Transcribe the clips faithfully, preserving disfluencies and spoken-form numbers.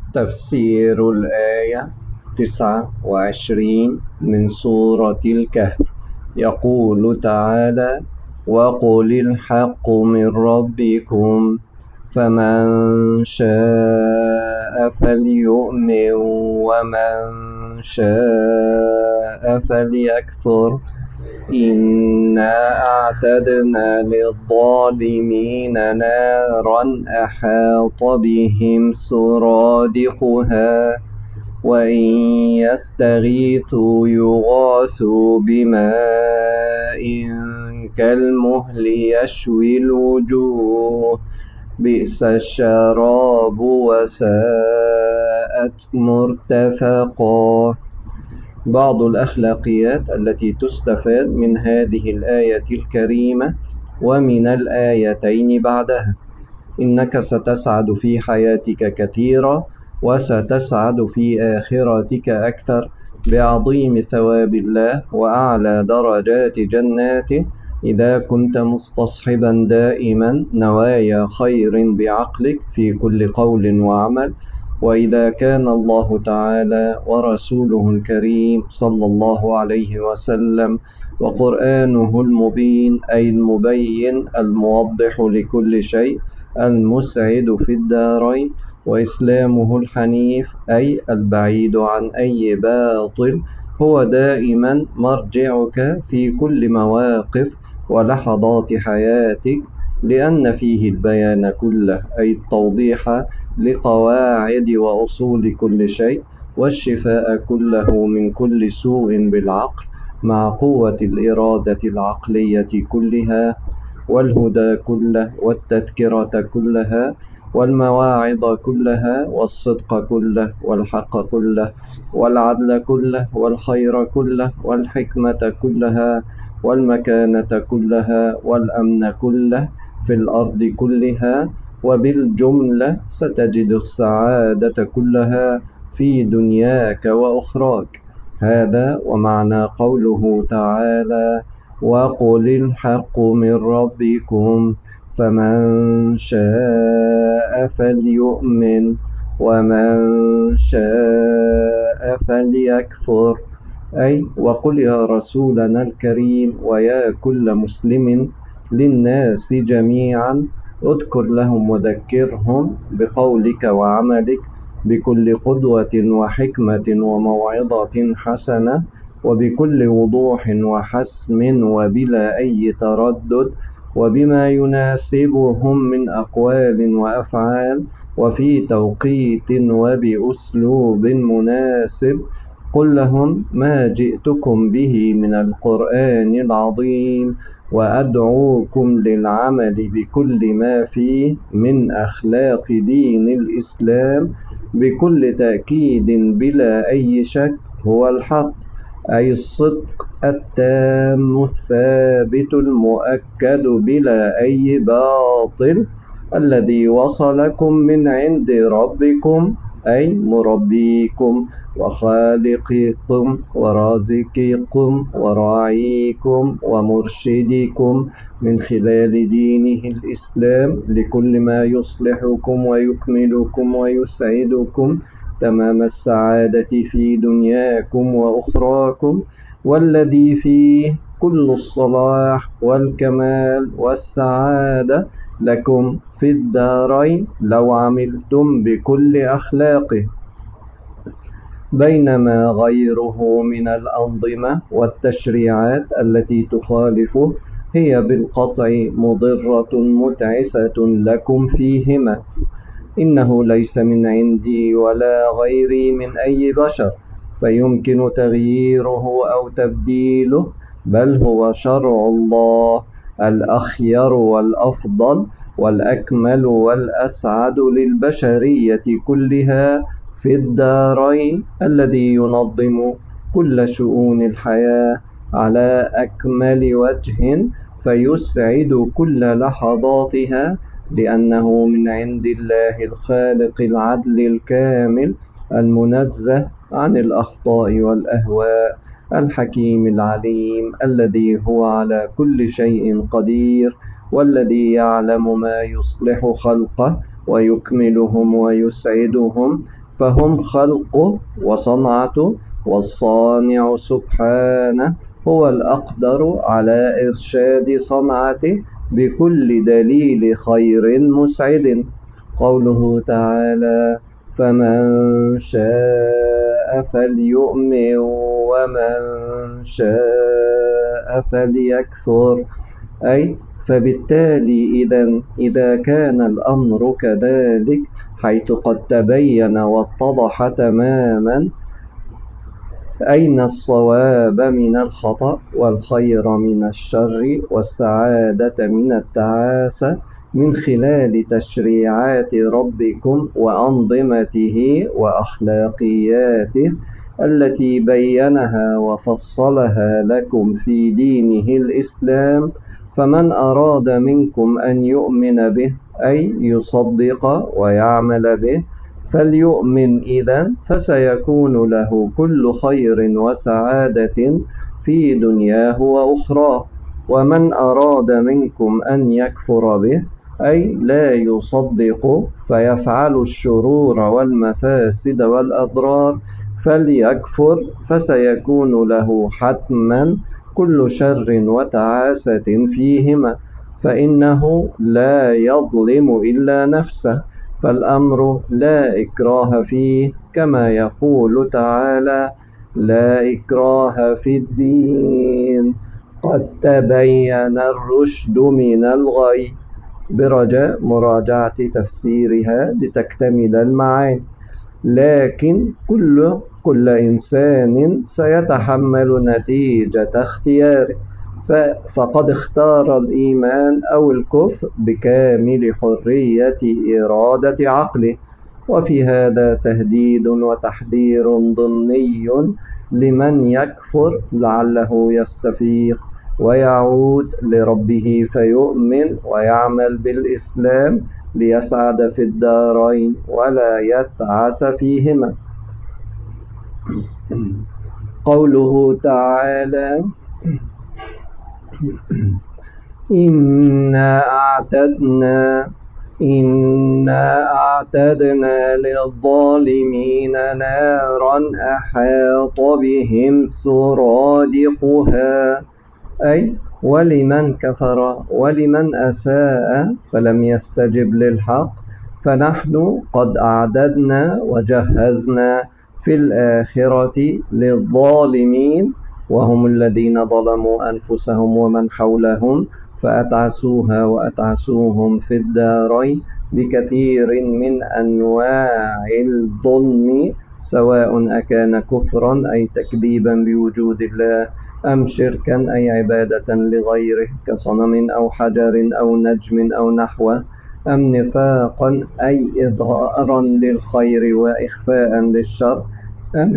تفسير الآية تسعة وعشرين من سورة الكهف. يقول تعالى: وقل الحق من ربكم فمن شاء فليؤمن ومن شاء فليكفر إنا أعتدنا للظالمين نارا أحاط بهم سرادقها وإن يستغيثوا يغاثوا بماء كالمهل يشوي الوجوه بئس الشراب وساءت مرتفقا. بعض الأخلاقيات التي تستفاد من هذه الآية الكريمة ومن الآيتين بعدها: إنك ستسعد في حياتك كثيرا وستسعد في آخرتك أكثر بعظيم ثواب الله وأعلى درجات جناته إذا كنت مستصحبا دائما نوايا خير بعقلك في كل قول وعمل، وإذا كان الله تعالى ورسوله الكريم صلى الله عليه وسلم وقرآنه المبين أي المبين الموضح لكل شيء المسعد في الدارين، وإسلامه الحنيف أي البعيد عن أي باطل هو دائما مرجعك في كل مواقف ولحظات حياتك، لأن فيه البيان كله أي التوضيح لقواعد وأصول كل شيء، والشفاء كله من كل سوء بالعقل مع قوة الإرادة العقلية كلها، والهدى كله والتذكرة كلها والمواعظ كلها والصدق كله والحق كله والعدل كله والخير كله والحكمة كلها والمكانة كلها والأمن كله في الأرض كلها، وبالجملة ستجد السعادة كلها في دنياك وأخراك. هذا ومعنى قوله تعالى: وقل الحق من ربكم فمن شاء فليؤمن ومن شاء فليكفر. أي وقل يا رسولنا الكريم ويا كل مسلم للناس جميعا، اذكر لهم وذكرهم بقولك وعملك بكل قدوة وحكمة وموعظة حسنة وبكل وضوح وحسم وبلا أي تردد، وبما يناسبهم من أقوال وأفعال وفي توقيت وبأسلوب مناسب. قل لهم ما جئتكم به من القرآن العظيم وأدعوكم للعمل بكل ما فيه من أخلاق دين الإسلام بكل تأكيد بلا أي شك هو الحق، أي الصدق التام الثابت المؤكد بلا أي باطل الذي وصلكم من عند ربكم أي مربيكم وخالقكم ورازقكم وراعيكم ومرشدكم من خلال دينه الإسلام لكل ما يصلحكم ويكملكم ويسعدكم تمام السعادة في دنياكم وأخراكم، والذي فيه كل الصلاح والكمال والسعادة لكم في الدارين لو عملتم بكل أخلاقه، بينما غيره من الأنظمة والتشريعات التي تخالفه هي بالقطع مضرة متعسة لكم فيهما. إنه ليس من عندي ولا غيري من أي بشر فيمكن تغييره أو تبديله، بل هو شرع الله الأخير والأفضل والأكمل والأسعد للبشرية كلها في الدارين، الذي ينظم كل شؤون الحياة على أكمل وجه فيسعد كل لحظاتها، لأنه من عند الله الخالق العدل الكامل المنزه عن الأخطاء والأهواء الحكيم العليم الذي هو على كل شيء قدير، والذي يعلم ما يصلح خلقه ويكملهم ويسعدهم فهم خلقه وصنعته، والصانع سبحانه هو الأقدر على إرشاد صنعته بكل دليل خير مسعد. قوله تعالى: فمن شاء فليؤمن ومن شاء فليكفر، أي فبالتالي إذا إذا كان الأمر كذلك، حيث قد تبين واتضح تماما أين الصواب من الخطأ، والخير من الشر، والسعادة من التعاسة، من خلال تشريعات ربكم وأنظمته وأخلاقياته التي بينها وفصلها لكم في دينه الإسلام، فمن أراد منكم أن يؤمن به، أي يصدق ويعمل به، فليؤمن إذن، فسيكون له كل خير وسعادة في دنياه وأخراه. ومن أراد منكم أن يكفر به، أي لا يصدق فيفعل الشرور والمفاسد والأضرار، فليكفر، فسيكون له حتما كل شر وتعاسة فيهما، فإنه لا يظلم إلا نفسه، فالأمر لا إكراه فيه، كما يقول تعالى: لا إكراه في الدين قد تبين الرشد من الغي، برجاء مراجعة تفسيرها لتكتمل المعاني. لكن كل كل إنسان سيتحمل نتيجة اختياره، فقد اختار الإيمان أو الكفر بكامل حرية إرادة عقله، وفي هذا تهديد وتحذير ضمني لمن يكفر لعله يستفيق ويعود لربه فيؤمن ويعمل بالإسلام ليسعد في الدارين ولا يتعس فيهما. قوله تعالى: إنا أعتدنا إنا أعتدنا للظالمين نارا أحاط بهم سرادقها، أي ولمن كفر ولمن أساء فلم يستجب للحق، فنحن قد أعددنا وجهزنا في الآخرة للظالمين، وهم الذين ظلموا أنفسهم ومن حولهم، فأتعسوها وأتعسوهم في الدارين بكثير من أنواع الظلم، سواء أكان كفرا أي تكذيبا بوجود الله، أم شركا أي عبادة لغيره كصنم أو حجر أو نجم أو نحوه، أم نفاقا أي إظهارا للخير وإخفاء للشر، أم,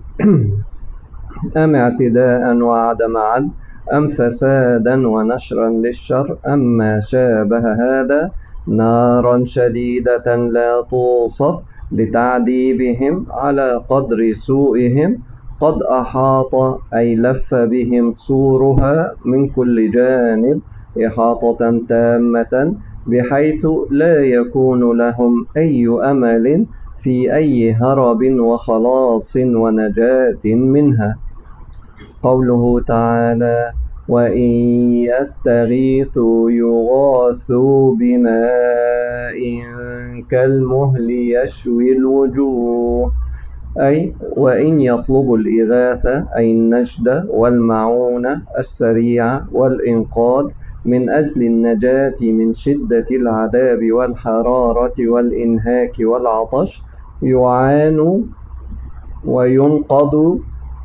أم اعتداء وعدم عدل، أم فسادا ونشرا للشر، أم ما شابه هذا، نارا شديدة لا توصف لتعذيبهم على قدر سوءهم، قد أحاط أي لف بهم سورها من كل جانب إحاطة تامة، بحيث لا يكون لهم أي أمل في أي هرب وخلاص ونجاة منها. قوله تعالى: وإن يستغيثوا يغاثوا بماء كالمهل يشوي الوجوه، أي وإن يطلبوا الإغاثة أي النجدة والمعونة السريعة والإنقاذ من أجل النجاة من شدة العذاب والحرارة والإنهاك والعطش، يعانوا وينقذوا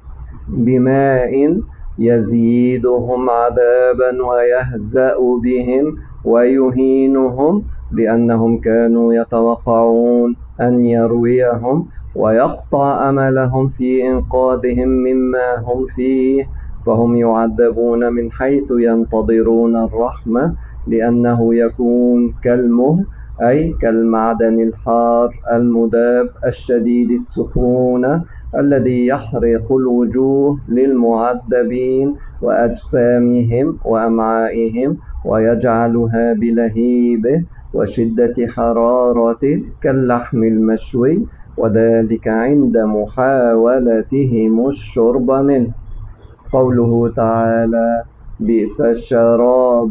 بماء يزيدهم عذابا ويهزأ بهم ويهينهم، لأنهم كانوا يتوقعون أن يرويهم ويقطع أملهم في إنقاذهم مما هم فيه، فهم يعذبون من حيث ينتظرون الرحمة، لأنه يكون كالمهل أي كالمعدن الحار المذاب الشديد السخونة الذي يحرق الوجوه للمعذبين وأجسامهم وأمعائهم ويجعلها بلهيبه وشدة حرارته كاللحم المشوي، وذلك عند محاولتهم الشرب منه. قوله تعالى: بئس الشراب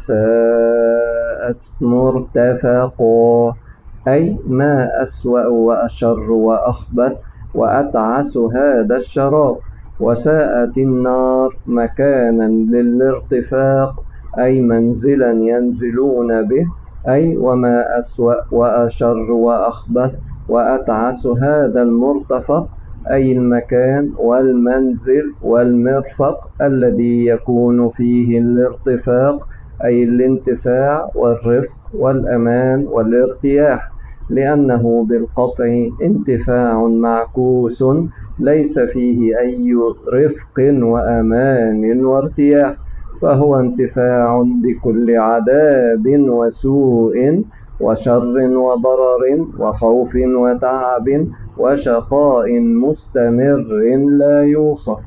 وساءت مرتفقا، أي ما أسوأ وأشر وأخبث وأتعس هذا الشراب. وساءت النار مكانا للارتفاق، أي منزلا ينزلون به، أي وما أسوأ وأشر وأخبث وأتعس هذا المرتفق، أي المكان والمنزل والمرفق الذي يكون فيه الارتفاق، أي الانتفاع والرفق والأمان والارتياح، لأنه بالقطع انتفاع معكوس ليس فيه أي رفق وأمان وارتياح، فهو انتفاع بكل عذاب وسوء وشر وضرر وخوف وتعب وشقاء مستمر لا يوصف،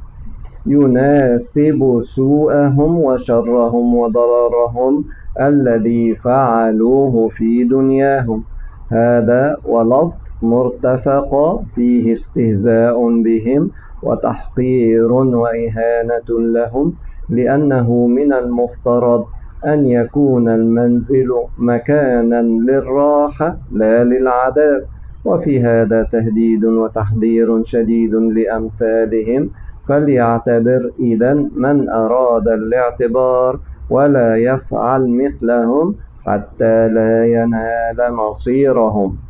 يناسب سوءهم وشرهم وضررهم الذي فعلوه في دنياهم. هذا ولفظ مرتفق فيه استهزاء بهم وتحقير وإهانة لهم، لأنه من المفترض أن يكون المنزل مكانا للراحة لا للعذاب. وفي هذا تهديد وتحذير شديد لأمثالهم، فليعتبر إذن من أراد الاعتبار ولا يفعل مثلهم حتى لا ينال مصيرهم.